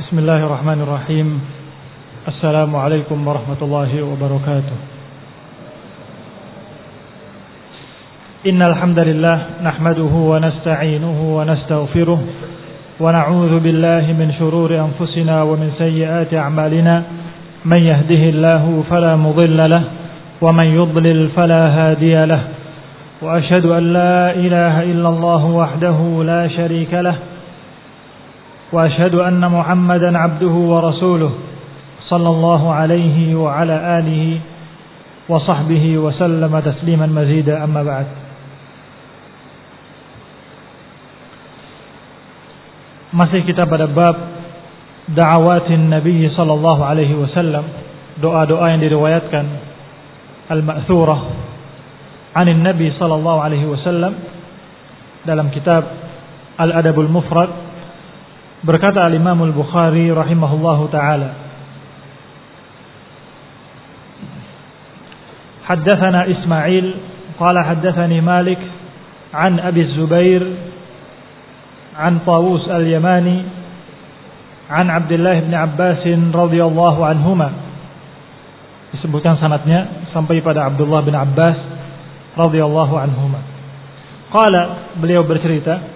Bismillahirrahmanirrahim. Assalamualaikum warahmatullahi wabarakatuh. Innal hamdalillah nahmaduhu wa nasta'inuhu wa nastaghfiruh wa na'udzu billahi min shururi anfusina wa min sayyiati a'malina. Man yahdihillahu fala mudilla lahu wa man yudlil fala hadiya lahu. Wa ashhadu an la ilaha illallah wahdahu la sharika lahu. وأشهد أن محمدا عبده ورسوله صلى الله عليه وعلى آله وصحبه وسلم تسليما مزيدا أما بعد. Masih kita pada bab da'awatin Nabi sallallahu alaihi wasallam, doa-doa yang diriwayatkan al-ma'thurah anin Nabi sallallahu alaihi wasallam dalam kitab Al-Adabul Mufrad. Berkata al-Imam al-Bukhari rahimahullahu ta'ala, Haddathana Ismail qala haddathani Malik an Abi Zubair an Tawus al-Yamani an Abdullah ibn Abbas radhiyallahu anhuma. Disebutkan sanadnya sampai pada Abdullah bin Abbas radhiyallahu anhuma. Qala, beliau bercerita,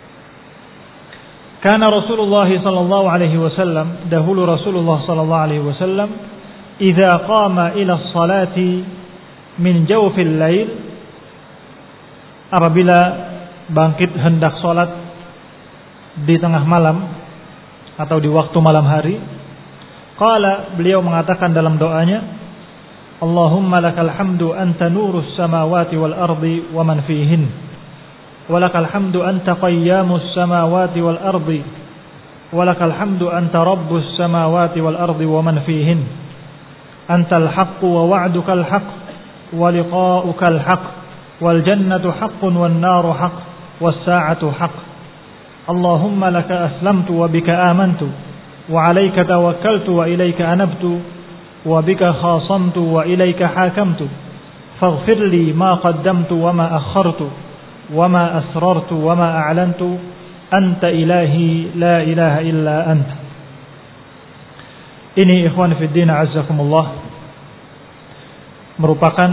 Kana Rasulullah sallallahu alaihi wasallam, dahulu Rasulullah sallallahu alaihi wasallam, idza qama ila sholati min jawfil lail, apabila bangkit hendak salat di tengah malam atau di waktu malam hari, qala, beliau mengatakan dalam doanya, Allahumma lakal hamdu anta nurus samawati wal ardi wa man fihin. ولك الحمد أنت قيام السماوات والأرض ولك الحمد أنت رب السماوات والأرض ومن فيهن أنت الحق ووعدك الحق ولقاؤك الحق والجنة حق والنار حق والساعة حق اللهم لك أسلمت وبك آمنت وعليك توكلت وإليك أنبت وبك خاصمت وإليك حاكمت فاغفر لي ما قدمت وما أخرت وما أسررت وما أعلنت أنت إلهي لا إله إلا أنت. Ini ikhwan fiddin azzakumullah merupakan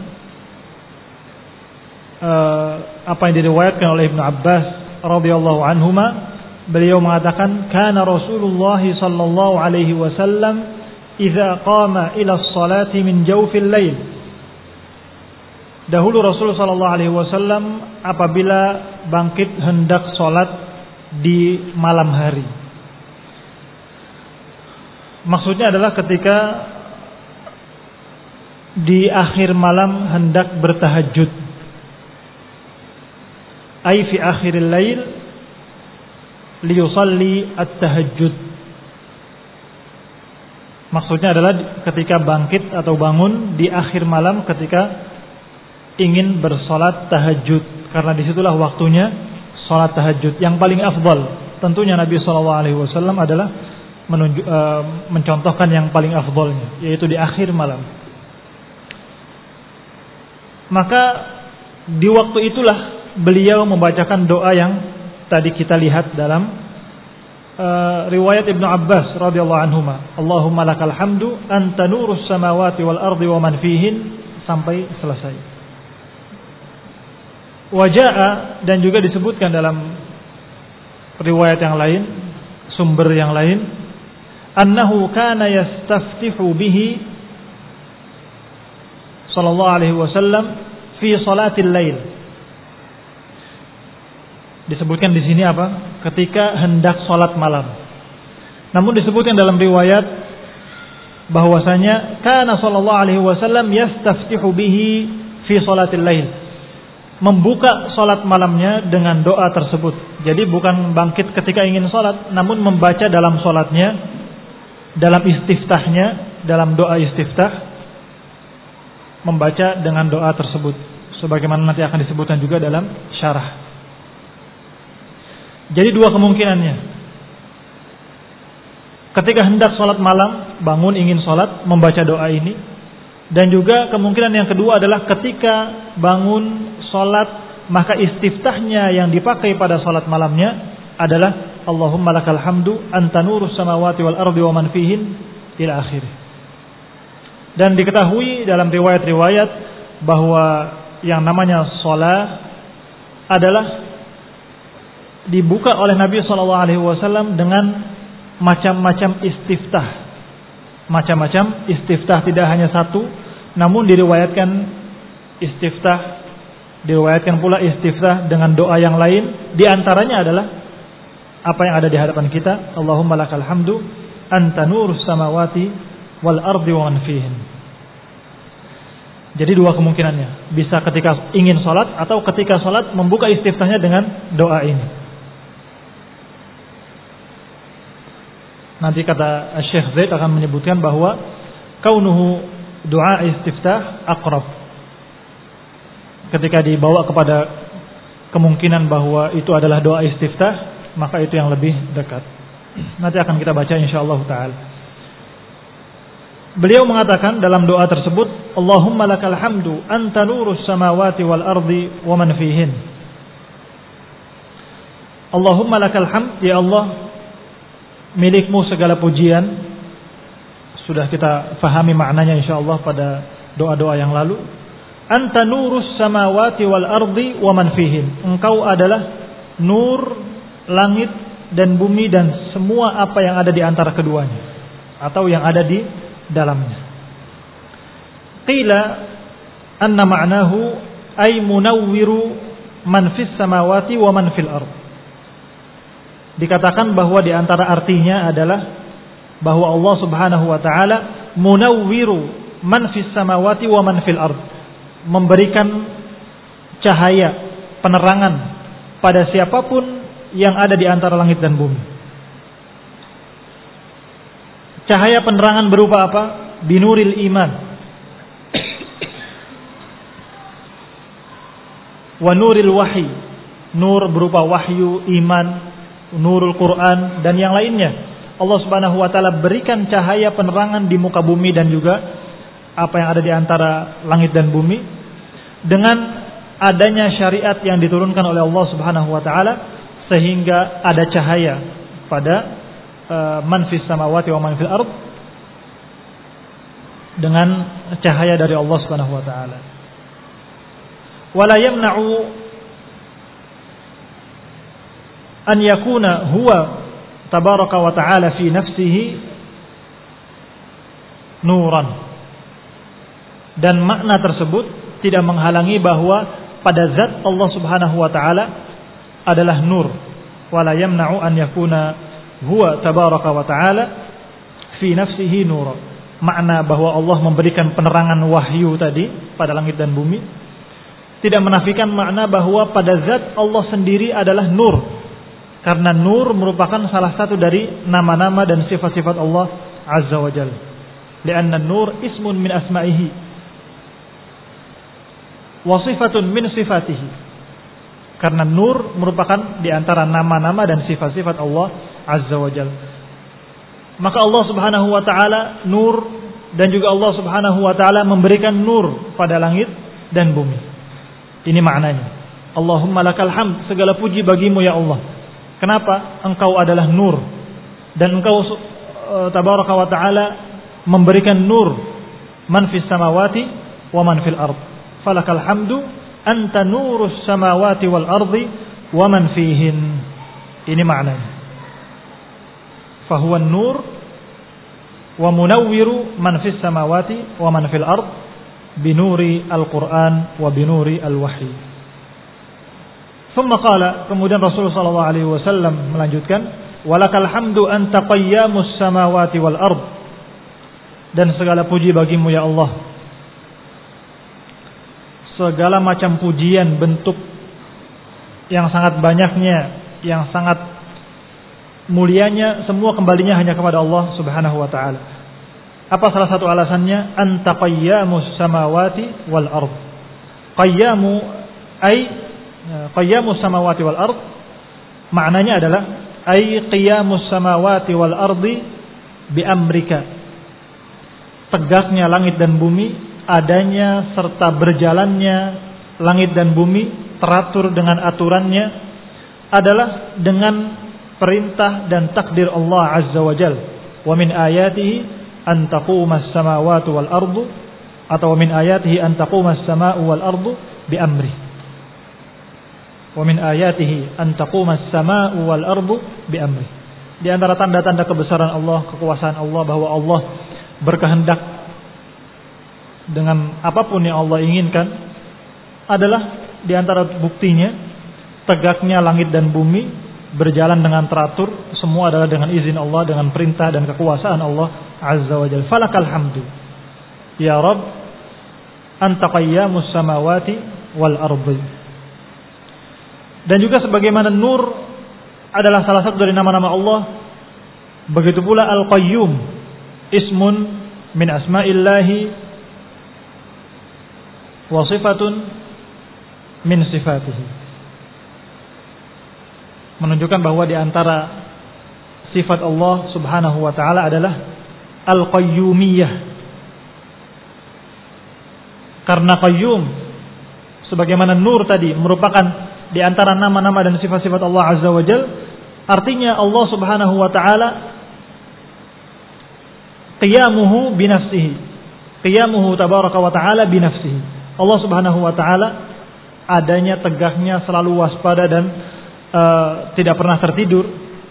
apa yang diriwayatkan oleh Ibnu Abbas radhiyallahu anhuma. Beliau mengatakan, kana Rasulullah sallallahu alaihi wasallam idza qama ila sholati min jawfil lail. Dahulu Rasul sallallahu alaihi wasallam apabila bangkit hendak salat di malam hari. Maksudnya adalah ketika di akhir malam hendak bertahajud. Ai fi akhiril lail liyusalli at-tahajjud. Maksudnya adalah ketika bangkit atau bangun di akhir malam ketika ingin bersolat tahajud, karena disitulah waktunya solat tahajud yang paling afdal. Tentunya Nabi SAW adalah mencontohkan yang paling afdalnya, yaitu di akhir malam. Maka di waktu itulah beliau membacakan doa yang tadi kita lihat dalam riwayat Ibnu Abbas radhiyallahu anhuma, Allahumma lakal hamdu anta nurus samawati wal ardi wa man fihin, sampai selesai. Waja'a, dan juga disebutkan dalam riwayat yang lain, sumber yang lain, annahu kana yastaftihu bihi sallallahu alaihi wasallam fi salatil lail. Disebutkan di sini apa? Ketika hendak salat malam. Namun disebutkan dalam riwayat bahwasanya kana sallallahu alaihi wasallam yastaftihu bihi fi salatil lail, membuka salat malamnya dengan doa tersebut. Jadi bukan bangkit ketika ingin salat, namun membaca dalam salatnya, dalam istiftahnya, dalam doa istiftah, membaca dengan doa tersebut, sebagaimana nanti akan disebutkan juga dalam syarah. Jadi dua kemungkinannya. Ketika hendak salat malam, bangun ingin salat, membaca doa ini. Dan juga kemungkinan yang kedua adalah ketika bangun salat, maka istiftahnya yang dipakai pada salat malamnya adalah Allahumma lakal hamdu anta nurus samawati wal ardi wa man fihin ila akhirih. Dan diketahui dalam riwayat-riwayat bahwa yang namanya shalah adalah dibuka oleh Nabi SAW dengan macam-macam istiftah. Macam-macam istiftah, tidak hanya satu, namun diriwayatkan pula istiftah dengan doa yang lain. Di antaranya adalah apa yang ada di hadapan kita, Allahumma lakal hamdu anta nurus samawati wal ardi wa man fihin. Jadi dua kemungkinannya, bisa ketika ingin sholat atau ketika sholat membuka istiftahnya dengan doa ini. Nanti kata Syekh Zaid akan menyebutkan bahwa kaunuhu doa istiftah aqrab. Ketika dibawa kepada kemungkinan bahwa itu adalah doa istiftah, maka itu yang lebih dekat. Nanti akan kita baca insyaallah taala. Beliau mengatakan dalam doa tersebut, Allahumma lakal hamdu anta nurus samawati wal ardi wa man fihin. Allahumma lakal hamd, ya Allah, milikmu segala pujian. Sudah kita fahami maknanya insyaallah pada doa-doa yang lalu. Anta nurus samawati wal ardi wa man fihin. Engkau adalah nur langit dan bumi dan semua apa yang ada di antara keduanya atau yang ada di dalamnya. Qila anna ma'nahu ay munawwiru man fis samawati wa man fil ard. Dikatakan bahwa di antara artinya adalah bahwa Allah Subhanahu wa taala munawwiru man fis samawati wa man fil ard, memberikan cahaya, penerangan pada siapapun yang ada di antara langit dan bumi. Cahaya penerangan berupa apa? Binuril iman wa nuril wahyi. Nur berupa wahyu, iman, nurul Quran dan yang lainnya. Allah Subhanahu wa taala berikan cahaya penerangan di muka bumi dan juga apa yang ada di antara langit dan bumi dengan adanya syariat yang diturunkan oleh Allah Subhanahu wa taala, sehingga ada cahaya pada man fis samawati wa man fil ard dengan cahaya dari Allah Subhanahu wa taala. Wala yamna'u an yakuna huwa tabaraka wa ta'ala fi nafsihi nuran. Dan makna tersebut tidak menghalangi bahwa pada zat Allah Subhanahu wa taala adalah nur. Wala yamna'u an yakuna huwa tabaraka wa ta'ala fi nafsihi nur. Makna bahwa Allah memberikan penerangan wahyu tadi pada langit dan bumi tidak menafikan makna bahwa pada zat Allah sendiri adalah nur. Karena nur merupakan salah satu dari nama-nama dan sifat-sifat Allah Azza wa Jalla. Lianna nur ismun min asma'ihi wa sifatun min sifatihi. Karena nur merupakan di antara nama-nama dan sifat-sifat Allah Azza wa Jalla. Maka Allah Subhanahu wa taala nur, dan juga Allah Subhanahu wa taala memberikan nur pada langit dan bumi. Ini maknanya. Allahumma lakal hamd, segala puji bagimu ya Allah. Kenapa? Engkau adalah nur dan engkau tabaraka wa taala memberikan nur man fis samawati wa man fil ard. Falakal hamdu anta nurus samawati wal ardi wa man fihin. Ini maknanya. Fahuwa nur wa munawwiru man fis samawati wa man fil ard binuri al-Quran wa binuri al-wahyi. Thumma qala, kemudian Rasulullah sallallahu alaihi wasallam melanjutkan, walakal hamdu anta qayyamus samawati wal ard. Dan segala puji bagimu ya Allah. Segala macam pujian bentuk yang sangat banyaknya, yang sangat mulianya, semua kembalinya hanya kepada Allah Subhanahu wa taala. Apa salah satu alasannya? Anta qayyamus samawati wal ard. Qayyamu ay qayyamus samawati wal ard maknanya adalah ay qiyamus samawati wal ardi bi amrika. Tegaknya langit dan bumi, adanya serta berjalannya langit dan bumi, teratur dengan aturannya adalah dengan perintah dan takdir Allah Azza wa Jalla. Wa min ayatihi an taqumas samawati wal ardu, atau min ayatihi an taqumas sama'u wal ardu bi amri. Wa min ayatihi an taqumas sama'u wal ardu bi amri. Di antara tanda-tanda kebesaran Allah, kekuasaan Allah, bahwa Allah berkehendak dengan apapun yang Allah inginkan, adalah di antara buktinya tegaknya langit dan bumi berjalan dengan teratur. Semua adalah dengan izin Allah, dengan perintah dan kekuasaan Allah Azza wa Jalla. Falakal hamdu ya Rabb anta qayyamus samawati wal ardi. Dan juga sebagaimana Nur adalah salah satu dari nama-nama Allah, begitu pula Al-Qayyum ismun min asma'illahi wa sifatun min sifatihi. Menunjukkan bahwa di antara sifat Allah Subhanahu wa taala adalah Al-Qayyumiyah. Karena Qayyum sebagaimana Nur tadi merupakan di antara nama-nama dan sifat-sifat Allah Azza wa Jalla, artinya Allah Subhanahu wa taala qiyamuhu bi nafsihi. Qiyamuhu tabaraka wa taala bi nafsihi. Allah Subhanahu wa taala adanya, tegaknya, selalu waspada dan tidak pernah tertidur,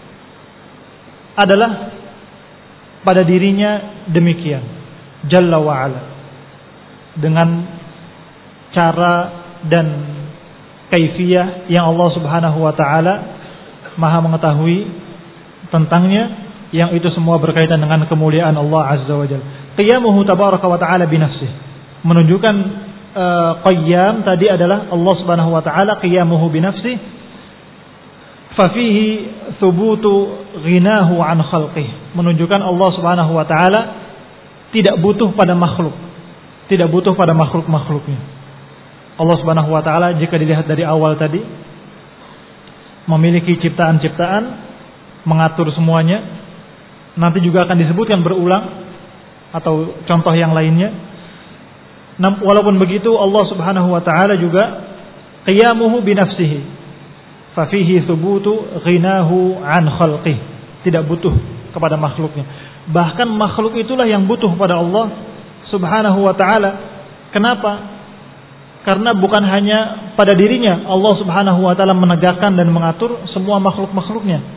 adalah pada dirinya demikian, Jalla wa ala, dengan cara dan kaifiyah yang Allah Subhanahu wa taala Maha mengetahui tentangnya, yang itu semua berkaitan dengan kemuliaan Allah Azza wa Jalla. Qiyamuhu tabaraka wa taala bi nafsihi menunjukkan qayyam tadi adalah Allah Subhanahu wa taala qiyamuhu bi nafsihi, fa fihi thubutu ghinahu an khalqihi, menunjukkan Allah Subhanahu wa taala tidak butuh pada makhluk, tidak butuh pada makhluk-makhluknya. Allah Subhanahu wa taala jika dilihat dari awal tadi memiliki ciptaan-ciptaan, mengatur semuanya. Nanti juga akan disebutkan berulang atau contoh yang lainnya. Walaupun begitu Allah Subhanahu wa taala juga qiyamuhu bi nafsihi, fa fihi thubutu ghinahu an khalqihi, tidak butuh kepada makhluknya. Bahkan makhluk itulah yang butuh pada Allah Subhanahu wa taala. Kenapa? Karena bukan hanya pada dirinya Allah Subhanahu wa taala menegakkan dan mengatur semua makhluk-makhluknya.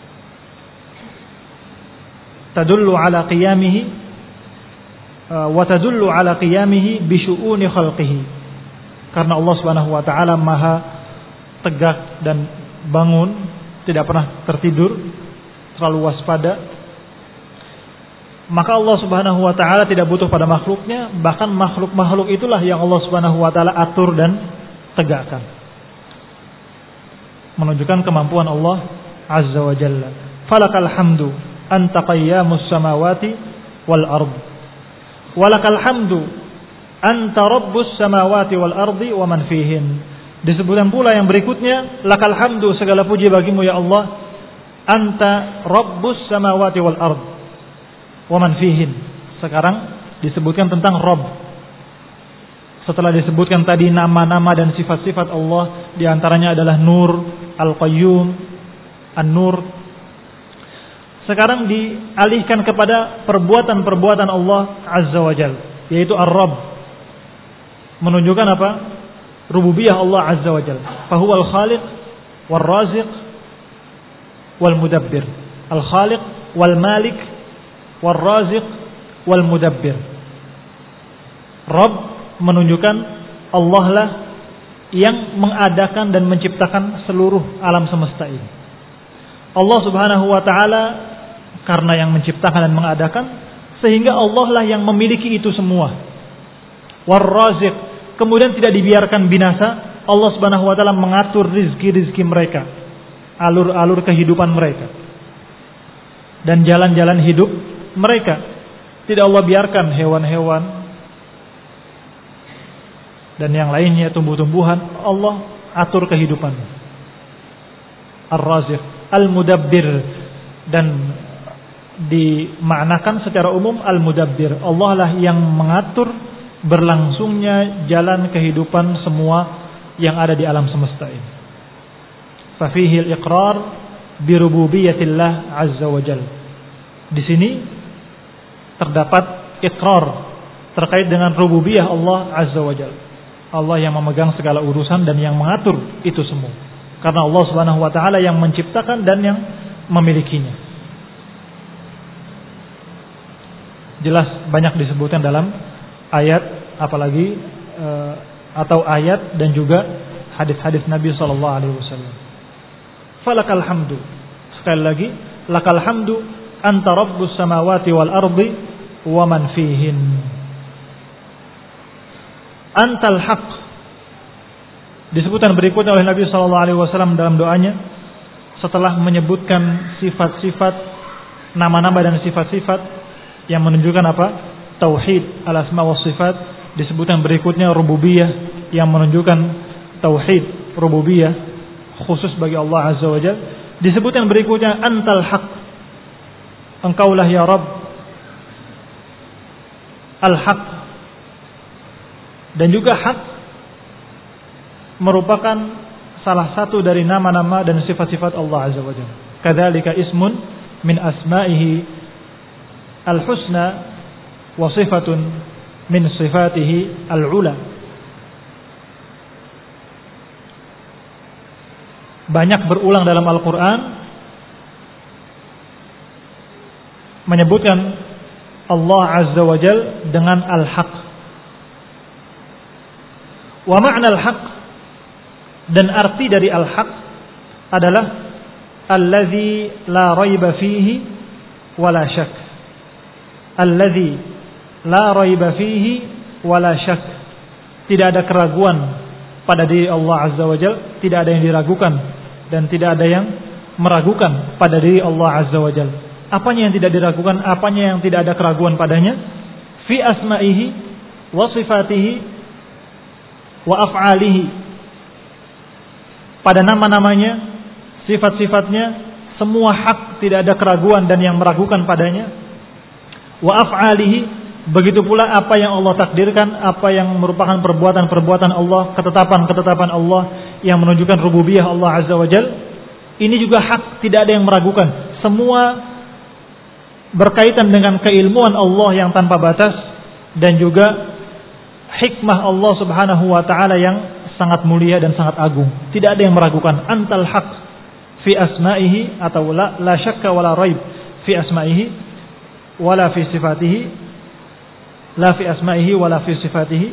Tadullu ala qiyamihi wa tadullu ala qiyamihi bi syu'uni khalqihi. Karena Allah Subhanahu wa taala Maha tegak dan bangun, tidak pernah tertidur, selalu waspada. Maka Allah Subhanahu wa taala tidak butuh pada makhluknya, bahkan makhluk-makhluk itulah yang Allah Subhanahu wa taala atur dan tegakkan. Menunjukkan kemampuan Allah Azza wa Jalla. Falakal hamdu anta qayyamus samawati wal ard. Walakal hamdu anta rabbus samawati wal ardi wa man fihin. Disebutkan pula yang berikutnya, lakal hamdu, segala puji bagimu ya Allah, anta rabbus samawati wal ard wa man fihin. Sekarang disebutkan tentang Rabb. Setelah disebutkan tadi nama-nama dan sifat-sifat Allah, di antaranya adalah Nur, Al-Qayyum, An-Nur. Sekarang dialihkan kepada perbuatan-perbuatan Allah Azza wa Jalla, yaitu Ar-Rabb. Menunjukkan apa? Rububiyah Allah Azza wa Jalla. Fahuwal khaliq wal raziq wal mudabbir. Al-khaliq wal malik wal raziq wal mudabbir. Rabb menunjukkan Allah lah yang mengadakan dan menciptakan seluruh alam semesta ini. Allah Subhanahu wa taala karena yang menciptakan dan mengadakan, sehingga Allah lah yang memiliki itu semua. War raziq, kemudian tidak dibiarkan binasa. Allah Subhanahu wa taala mengatur rizki-rizki mereka, alur-alur kehidupan mereka, dan jalan-jalan hidup mereka. Tidak Allah biarkan hewan-hewan dan yang lainnya, tumbuh-tumbuhan, Allah atur kehidupan. Ar-Raziq, Al-Mudabbir, dan dimaknakan secara umum Al-Mudabbir. Allah lah yang mengatur berlangsungnya jalan kehidupan semua yang ada di alam semesta ini. Fa fihi al-iqrar bi rububiyatillah azza wa jalla. Di sini terdapat iqrar terkait dengan rububiyah Allah azza wa jalla. Allah yang memegang segala urusan dan yang mengatur itu semua. Karena Allah Subhanahu wa taala yang menciptakan dan yang memilikinya. Jelas banyak disebutkan dalam ayat, apalagi atau ayat dan juga hadis-hadis Nabi sallallahu alaihi wasallam. Falakal hamdu. Sekali lagi, lakal hamdu anta rabbus samawati wal ardi wa man fihin. Antal haq. Disebutkan berikutnya oleh Nabi sallallahu alaihi wasallam dalam doanya setelah menyebutkan sifat-sifat, nama-nama dan sifat-sifat yang menunjukkan apa? Tauhid al-asma wa sifat. Disebutkan berikutnya rububiyah yang menunjukkan tauhid rububiyah khusus bagi Allah azza wa jalla. Disebutkan berikutnya antal haq. Engkaulah ya Rabb al-haq. Dan juga haq merupakan salah satu dari nama-nama dan sifat-sifat Allah azza wa jalla. Kadzalika ismun min asma'ihi al-husna wa sifatun min sifatihi al-ula. Banyak berulang dalam Al-Quran menyebutkan Allah azza wa jalla dengan al-haq. Wa ma'na al-haq, dan arti dari al-haq adalah allazi la raiba fihi wala syak. Allazi la raiba fihi wala syak. Tidak ada keraguan pada diri Allah azza wa jalla, tidak ada yang diragukan dan tidak ada yang meragukan pada diri Allah azza wa jalla. Apanya yang tidak diragukan, apanya yang tidak ada keraguan padanya? Fi asma'ihi wa sifatihi wa af'alihi. Pada nama-namanya, sifat-sifatnya, semua hak, tidak ada keraguan dan yang meragukan padanya. Wa af'alihi, begitu pula apa yang Allah takdirkan, apa yang merupakan perbuatan-perbuatan Allah, ketetapan-ketetapan Allah yang menunjukkan rububiyah Allah azza wa jalla. Ini juga hak, tidak ada yang meragukan. Semua berkaitan dengan keilmuan Allah yang tanpa batas dan juga hikmah Allah subhanahu wa ta'ala yang sangat mulia dan sangat agung. Tidak ada yang meragukan. Antal haq fi asma'ihi, atau la syakka wala raib fi asma'ihi wala fi sifatihi, la fi asma'ihi wala fi sifatihi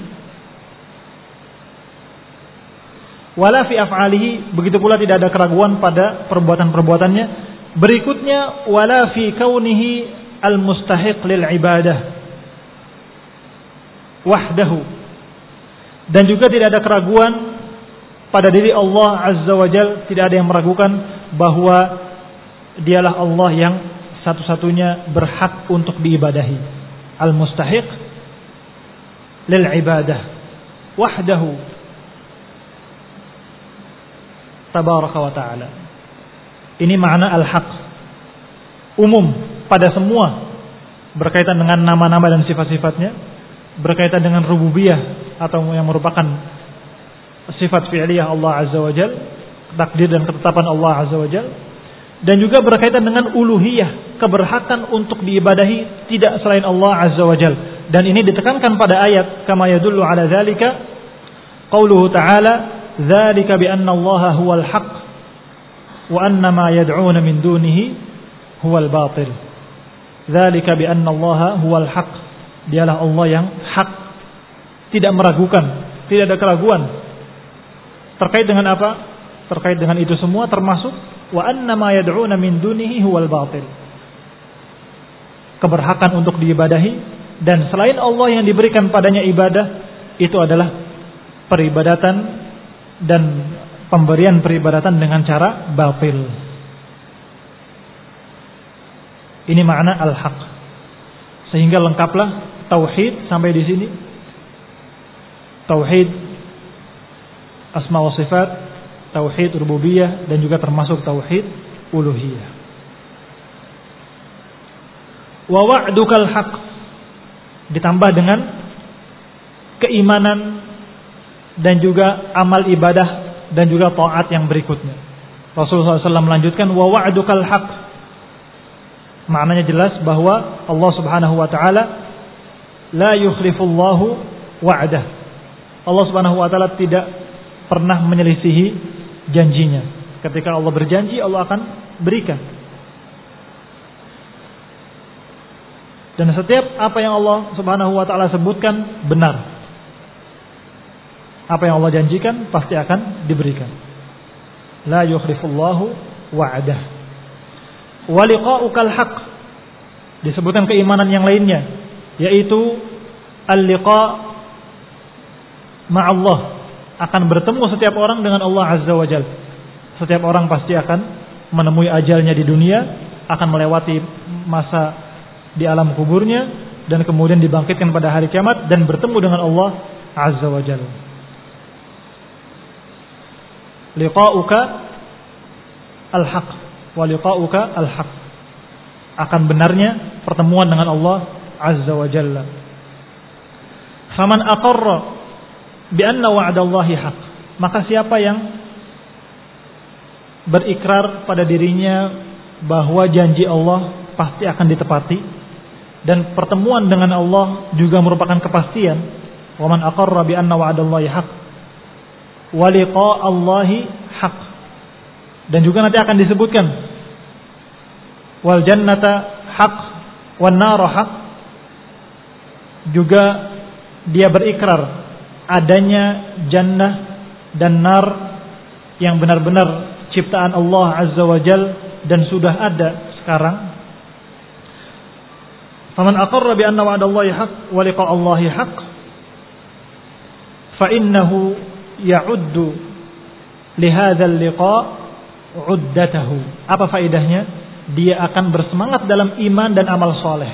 wala fi af'alihi. Begitu pula tidak ada keraguan pada perbuatan-perbuatannya. Berikutnya wala fi kaunihi al-mustahiq lil ibadah wahdahu. Dan juga tidak ada keraguan pada diri Allah azza wa jalla, tidak ada yang meragukan bahwa dialah Allah yang satu-satunya berhak untuk diibadahi. Al-mustahiq lil ibadah wahdahu tabaraka wa ta'ala. Ini makna al-haq, umum pada semua, berkaitan dengan nama-nama dan sifat-sifatnya, berkaitan dengan rububiyah atau yang merupakan sifat fi'liyah Allah azza wa jalla, takdir dan ketetapan Allah azza wa jalla, dan juga berkaitan dengan uluhiyah, keberhakan untuk diibadahi tidak selain Allah azza wa jalla. Dan ini ditekankan pada ayat kama yadullu ala dzalika qauluhu ta'ala dzalika bi anna Allaha huwal haq wa anna ma yad'una min dunihi huwal batil. Dzalika bi anna Allaha huwal haq, dialah Allah yang hak, tidak meragukan, tidak ada keraguan terkait dengan apa? Terkait dengan itu semua, termasuk wa anna ma yad'una min dunihi huwal batil, keberhakan untuk diibadahi, dan selain Allah yang diberikan padanya ibadah itu adalah peribadatan dan pemberian peribadatan dengan cara batil. Ini makna al-haq. Sehingga lengkaplah tauhid sampai di sini. Tauhid asma wa sifat, tauhid rububiyah, dan juga termasuk tauhid uluhiyah. Wa wa'dukal haq, ditambah dengan keimanan dan juga amal ibadah dan juga taat yang berikutnya. Rasulullah SAW melanjutkan, wa wa'dukal haq. Maknanya jelas bahwa Allah Subhanahu wa taala la yukhlifullahu wa'dah. Allah Subhanahu wa taala tidak pernah menyelisihi janjinya. Ketika Allah berjanji, Allah akan berikan. Dan setiap apa yang Allah Subhanahu wa taala sebutkan benar. Apa yang Allah janjikan pasti akan diberikan. La yukhlifullahu wa'dah. Wa liqa'ukal haq. Disebutkan keimanan yang lainnya, yaitu al-liqa' ma'allah. Akan bertemu setiap orang dengan Allah Azza wa Jalla. Setiap orang pasti akan menemui ajalnya di dunia, akan melewati masa di alam kuburnya, dan kemudian dibangkitkan pada hari kiamat dan bertemu dengan Allah Azza wa Jalla. Liqa'uka al-haq wa liqa'uka al-haq. Akan benarnya pertemuan dengan Allah Azza wa Jalla. Faman aqarra bi anna wa'dallahi haq. Maka siapa yang berikrar pada dirinya bahwa janji Allah pasti akan ditepati dan pertemuan dengan Allah juga merupakan kepastian. Wa man aqarra bi anna wa'dallahi haq wa liqa'allahi haq. Dan juga nanti akan disebutkan wal jannata haq wan nar haq. Juga dia berikrar adanya jannah dan nar yang benar-benar ciptaan Allah Azza wa Jal dan sudah ada sekarang. Faman aqarra bi anna wa'dallahi haq wa liqa'allahi haq fa innahu ya'uddu li hadzal liqa' uddatahu. Apa faedahnya? Dia akan bersemangat dalam iman dan amal soleh.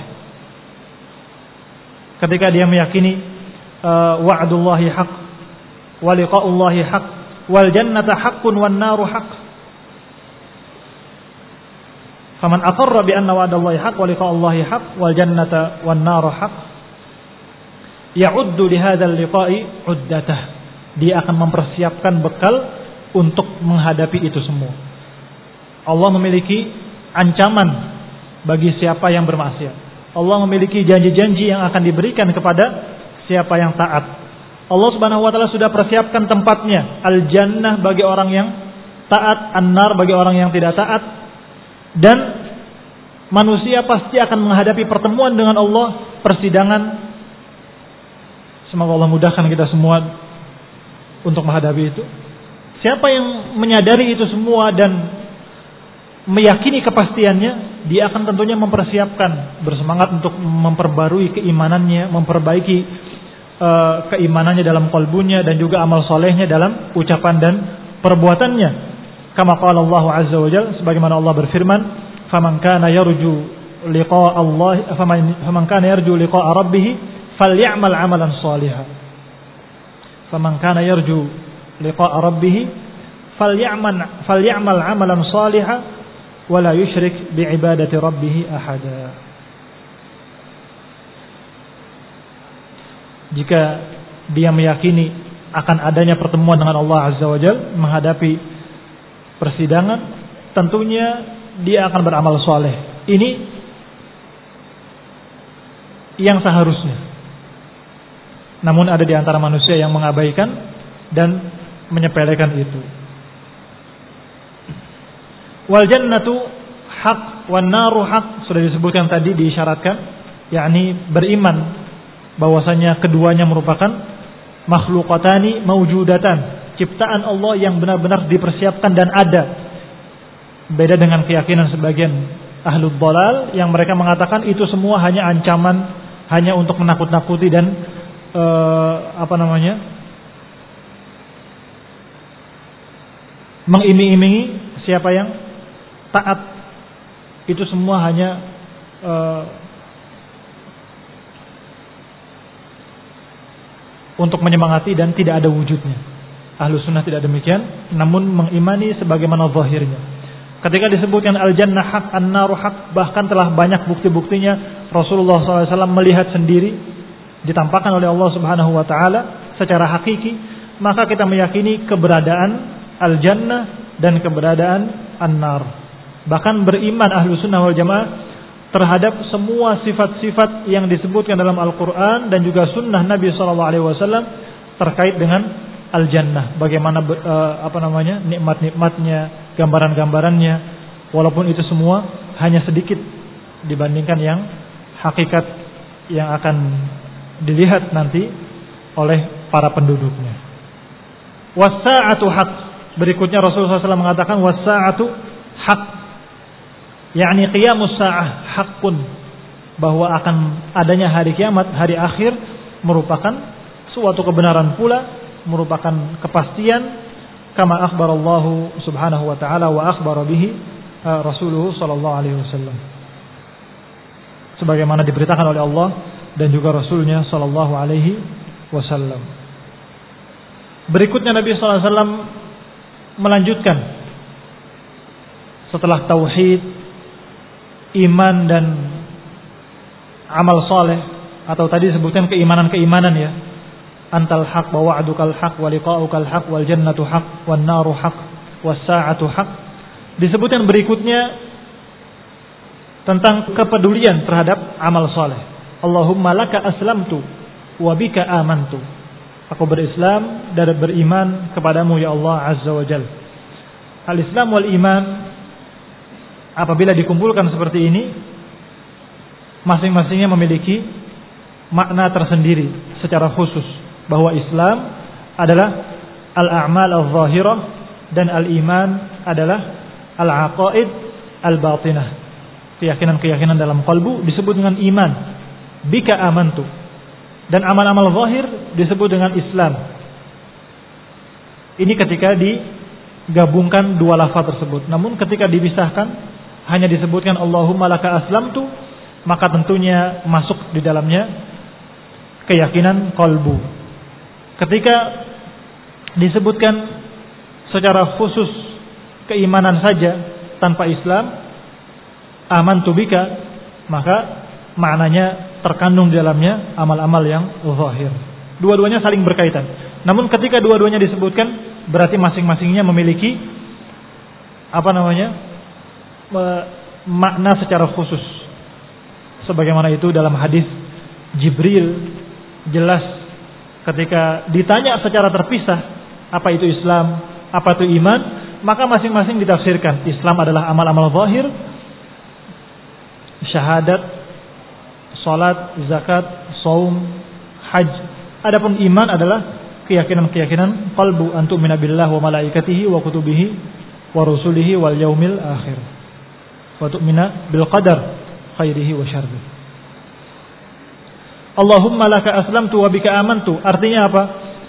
Ketika dia meyakini wa'dullahi haq wa liqa'ullahi haq wal jannata haqqun wan naru haq. Faman aqarra bi anna wa'dallahi haq wa liqa'ullahi haq wal jannata wan naru haq ya'uddu li hadzal liqa'i uddatah. Dia akan mempersiapkan bekal untuk menghadapi itu semua. Allah memiliki ancaman bagi siapa yang bermaksiat. Allah memiliki janji-janji yang akan diberikan kepada siapa yang taat. Allah Subhanahu wa taala sudah persiapkan tempatnya, al-jannah bagi orang yang taat, an-nar bagi orang yang tidak taat. Dan manusia pasti akan menghadapi pertemuan dengan Allah, persidangan. Semoga Allah mudahkan kita semua untuk menghadapi itu. Siapa yang menyadari itu semua dan meyakini kepastiannya, dia akan tentunya mempersiapkan, bersemangat untuk memperbarui keimanannya, memperbaiki keimanannya dalam qalbunya dan juga amal solehnya dalam ucapan dan perbuatannya. Kama qala Allah Azza wa Jalla, sebagaimana Allah berfirman, "Faman kana yarju liqa'a Allah, faman kana yarju liqa'a rabbih falyamal 'amalan shalihan." Faman kana yarju liqa'a rabbih falyamal 'amalan shalihan wala yusyrik bi'ibadati rabbih ahada. Jika dia meyakini akan adanya pertemuan dengan Allah Azza wa Jalla, menghadapi persidangan, tentunya dia akan beramal soleh. Ini yang seharusnya. Namun ada di antara manusia yang mengabaikan dan menyepelekan itu. Wal jannatu haq wan naru haq, sudah disebutkan tadi, diisyaratkan, yakni beriman bahwasanya keduanya merupakan makhluqatani mawjudatan, ciptaan Allah yang benar-benar dipersiapkan dan ada. Beda dengan keyakinan sebagian ahlul dhalal yang mereka mengatakan itu semua hanya ancaman, hanya untuk menakut-nakuti dan mengiming-imingi siapa yang taat. Itu semua hanya untuk menyemangati dan tidak ada wujudnya. Ahlus sunnah tidak demikian, namun mengimani sebagaimana zahirnya. Ketika disebutkan al-jannah haq, an-naru haq, bahkan telah banyak bukti-buktinya. Rasulullah SAW melihat sendiri, ditampakkan oleh Allah Subhanahu wa taala secara hakiki, maka kita meyakini keberadaan al-jannah dan keberadaan an-nar. Bahkan beriman Ahlussunnah wal Jamaah terhadap semua sifat-sifat yang disebutkan dalam Al-Quran dan juga sunnah Nabi SAW terkait dengan al-jannah. Bagaimana nikmat-nikmatnya, gambaran-gambarannya, walaupun itu semua hanya sedikit dibandingkan yang hakikat yang akan dilihat nanti oleh para penduduknya. Was-sa'atu haq. Berikutnya Rasulullah SAW mengatakan was-sa'atu haq, yakni qiyamus sa'ah haqqun, bahwa akan adanya hari kiamat, hari akhir, merupakan suatu kebenaran pula, merupakan kepastian, kama akhbarallahu subhanahu wa ta'ala wa akhbara bihi rasuluhu sallallahu alaihi wasallam, sebagaimana diberitakan oleh Allah dan juga Rasulnya sallallahu alaihi wasallam. Berikutnya Nabi sallallahu alaihi wasallam melanjutkan setelah tauhid, iman dan amal saleh, atau tadi disebutkan keimanan-keimanan ya. Antal haq wa wa'dukal haq wa liqa'ukal haq wal jannatu haq wan naru haq was sa'atu haq. Disebutkan berikutnya tentang kepedulian terhadap amal saleh. Allahumma laka aslamtu wa bika amantu. Aku berislam dan beriman kepadamu ya Allah azza wa jalla. Al-Islam wal iman apabila dikumpulkan seperti ini, masing-masingnya memiliki makna tersendiri secara khusus, bahwa Islam adalah al-a'mal al-zahirah dan al-iman adalah al-aqaid al-batinah. Keyakinan-keyakinan dalam qalbu disebut dengan iman. Bika amantu. Dan amal-amal zahir disebut dengan Islam. Ini ketika digabungkan dua lafaz tersebut. Namun ketika dipisahkan hanya disebutkan Allahumma laka aslamtu, maka tentunya masuk di dalamnya keyakinan qalbu. Ketika disebutkan secara khusus keimanan saja tanpa Islam, amantu bika, maka maknanya terkandung di dalamnya amal-amal yang zahir. Dua-duanya saling berkaitan. Namun ketika dua-duanya disebutkan, berarti masing-masingnya memiliki makna secara khusus. Sebagaimana itu dalam hadis Jibril jelas ketika ditanya secara terpisah apa itu Islam, apa itu iman, maka masing-masing ditafsirkan. Islam adalah amal-amal zahir, syahadat, salat, zakat, saum, haji. Adapun iman adalah keyakinan-keyakinan qalbu, antu'mina billah wa malaikatihi wa kutubihi wa rusulihi wal yaumil akhir. Wa tu'mina bil qadar khairihi wa syarrihi. Allahumma laka aslamtu wa bika amantu. Artinya apa?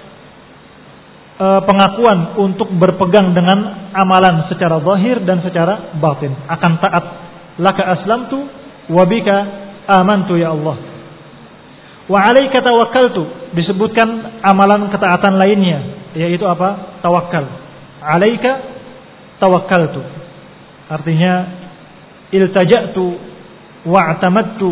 Pengakuan untuk berpegang dengan amalan secara zahir dan secara batin, akan taat. Laka aslamtu wa bika amantu ya Allah. Wa alaika tawakkaltu, disebutkan amalan ketaatan lainnya, yaitu apa? Tawakal. Alaika tawakkaltu, artinya iltaja'tu wa'tamadtu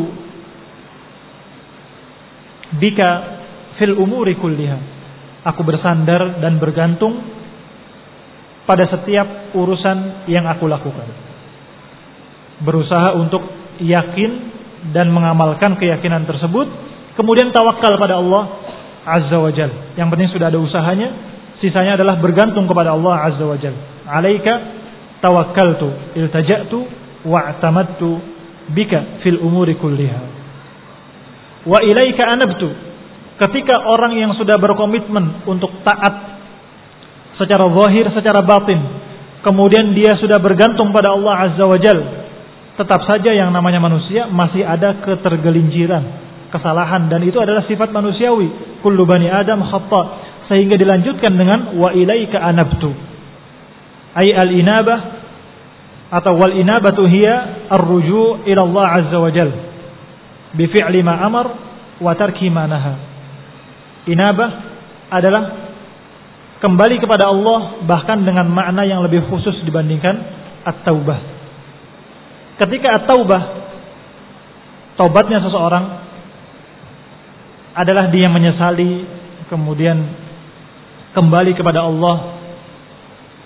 bika fil umuri kulliha. Aku bersandar dan bergantung pada setiap urusan yang aku lakukan. Berusaha untuk yakin dan mengamalkan keyakinan tersebut, kemudian tawakal pada Allah Azza wa Jalla. Yang penting sudah ada usahanya, sisanya adalah bergantung kepada Allah Azza wa Jalla. Alaika tawakkaltu iltaja'tu wa'tamadtu bika fil umuri kulliha. Wa ilaika anabtu. Ketika orang yang sudah berkomitmen untuk taat secara zahir, secara batin, kemudian dia sudah bergantung pada Allah Azza wa Jalla, tetap saja yang namanya manusia masih ada ketergelinciran, kesalahan, dan itu adalah sifat manusiawi. Kullu bani Adam khata'. Sehingga dilanjutkan dengan wa ilaika anabtu. Ai al-inabah atau wal inabatu hiya ar-ruju' ila Allah Azza wa Jalla bi fi'li ma amar wa tarki ma naha. Inabah adalah kembali kepada Allah, bahkan dengan makna yang lebih khusus dibandingkan at-taubah. Ketika at-taubah, taubatnya seseorang adalah dia menyesali, kemudian kembali kepada Allah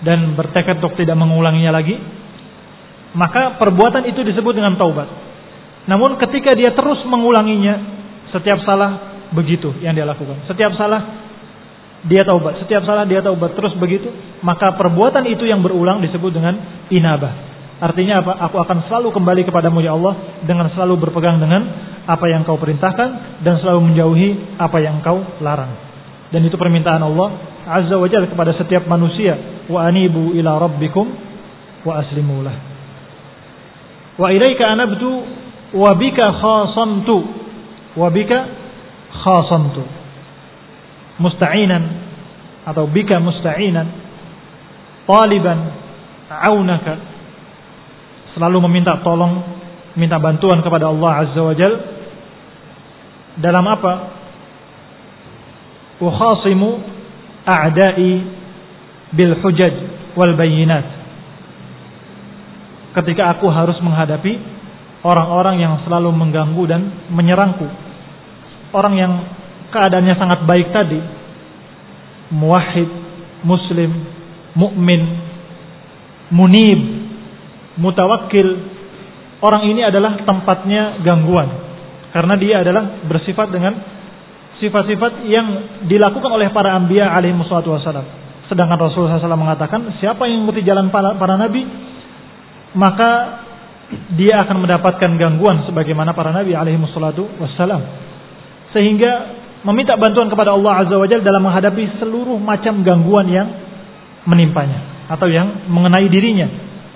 dan bertekad untuk tidak mengulanginya lagi, maka perbuatan itu disebut dengan taubat. Namun ketika dia terus mengulanginya, setiap salah begitu yang dia lakukan, setiap salah dia taubat, setiap salah dia taubat, terus begitu, maka perbuatan itu yang berulang disebut dengan inabah. Artinya apa? Aku akan selalu kembali kepadamu ya Allah, dengan selalu berpegang dengan apa yang kau perintahkan dan selalu menjauhi apa yang kau larang. Dan itu permintaan Allah Azza wa Jalla kepada setiap manusia. Wa anibu ila rabbikum wa aslimu lah. Wa ilaika anabtu wa bika khasamtu. Wa bika khasamtu. Musta'inan atau bika musta'inan. Taliban aunaka. Selalu meminta tolong, minta bantuan kepada Allah Azza wa Jalla. Dalam apa? Ukhasimu a'da'i bil hujaj wal bayyinat. Ketika aku harus menghadapi orang-orang yang selalu mengganggu dan menyerangku, orang yang keadaannya sangat baik tadi, muwahhid, muslim, mukmin, munib, mutawakkil, orang ini adalah tempatnya gangguan karena dia adalah bersifat dengan sifat-sifat yang dilakukan oleh para anbiya alaihi wassalatu wassalam. Sedangkan Rasulullah SAW mengatakan, siapa yang mengikuti jalan para nabi, maka dia akan mendapatkan gangguan sebagaimana para nabi alaihi wassalatu wassalam. Sehingga meminta bantuan kepada Allah Azza wa Jalla dalam menghadapi seluruh macam gangguan yang menimpanya atau yang mengenai dirinya.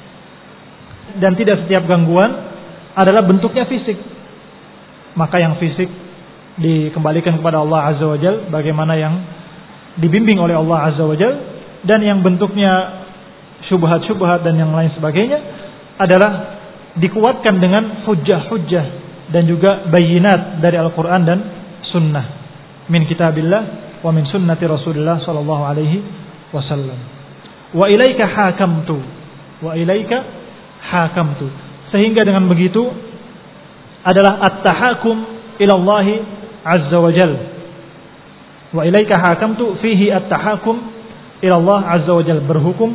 Dan tidak setiap gangguan adalah bentuknya fisik. Maka yang fisik dikembalikan kepada Allah Azza wa Jalla bagaimana yang dibimbing oleh Allah Azza wa Jalla, dan yang bentuknya syubhat-syubhat dan yang lain sebagainya adalah dikuatkan dengan hujjah-hujjah dan juga bayinat dari Al-Quran dan Sunnah, min kitabillah wa min sunnati Rasulullah sallallahu alaihi wasallam. Wa ilaika hakamtu, wa ilaika hakamtu. Sehingga dengan begitu adalah at-tahakum ila Allah Azza wa Jalla. Wa ilaika hakamtu fihi at-tahakum ila Allah Azza wa Jalla, berhukum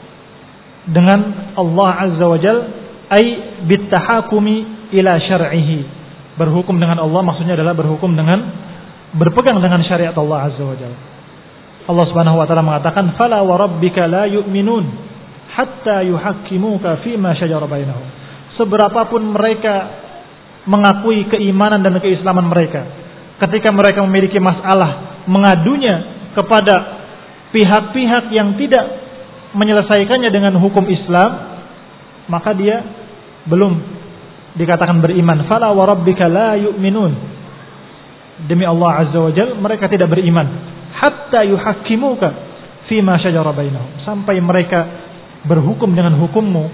dengan Allah Azza wa Jalla ay bittahakumi ila syar'ihi. Berhukum dengan Allah maksudnya adalah berhukum dengan berpegang dengan syariat Allah Azza wa Jalla. Allah Subhanahu wa taala mengatakan, "Fala wa rabbika la yu'minun hatta yuhakkimuka fima syajara bainahum." Seberapapun mereka mengakui keimanan dan keislaman mereka, ketika mereka memiliki masalah mengadunya kepada pihak-pihak yang tidak menyelesaikannya dengan hukum Islam, maka dia belum dikatakan beriman. Fala wa rabbika la yu'minun. Demi Allah Azza wa Jalla mereka tidak beriman hatta yuhakkimuka fima syajara bainahum, sampai mereka berhukum dengan hukummu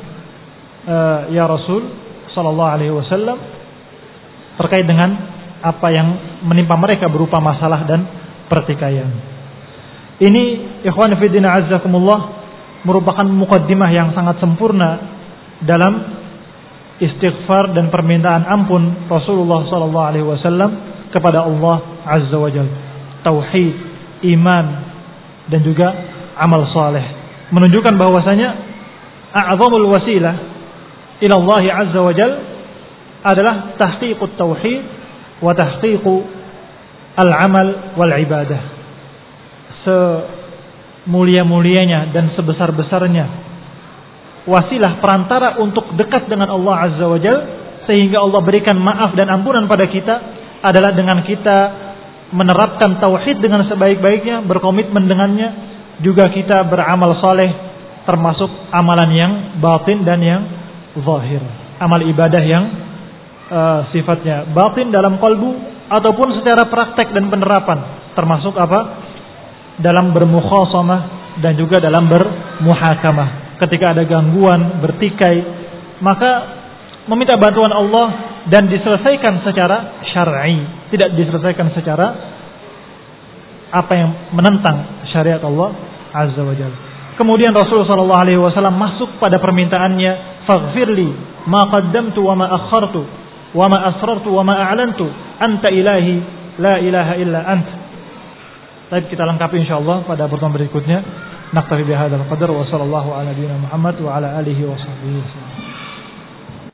ya Rasul sallallahu alaihi wasallam terkait dengan apa yang menimpa mereka berupa masalah dan pertikaian. Ini ikhwan fillah azzakumullah merupakan mukaddimah yang sangat sempurna dalam istighfar dan permintaan ampun Rasulullah sallallahu alaihi wasallam kepada Allah Azza wa Jalla. Tauhid, iman dan juga amal saleh menunjukkan bahwasanya a'zamul wasilah ila Allah Azza wa Jalla adalah tahqiqut tauhid wa tahqiqu al-amal wal ibadah. Semulia-mulianya dan sebesar-besarnya wasilah perantara untuk dekat dengan Allah Azza wa Jalla sehingga Allah berikan maaf dan ampunan pada kita adalah dengan kita menerapkan tauhid dengan sebaik-baiknya, berkomitmen dengannya, juga kita beramal saleh termasuk amalan yang batin dan yang zahir. Amal ibadah yang sifatnya batin dalam qalbu ataupun secara praktek dan penerapan, termasuk apa? Dalam bermukhasamah dan juga dalam bermuhakamah. Ketika ada gangguan, bertikai, maka meminta bantuan Allah dan diselesaikan secara syar'i, tidak diselesaikan secara apa yang menentang syariat Allah Azza wa Jalla. Kemudian Rasulullah sallallahu alaihi wasallam masuk pada permintaannya, faghfirli ma qaddamtu wa ma akhartu wa ma asrartu wa ma a'lantu anta ilahi la ilaha illa ant. Baik, kita lengkapi insyaallah pada pertemuan berikutnya. Naktafi bihadzal qadar wa sallallahu ala nabiyyina Muhammad wa ala alihi wa sahbihi.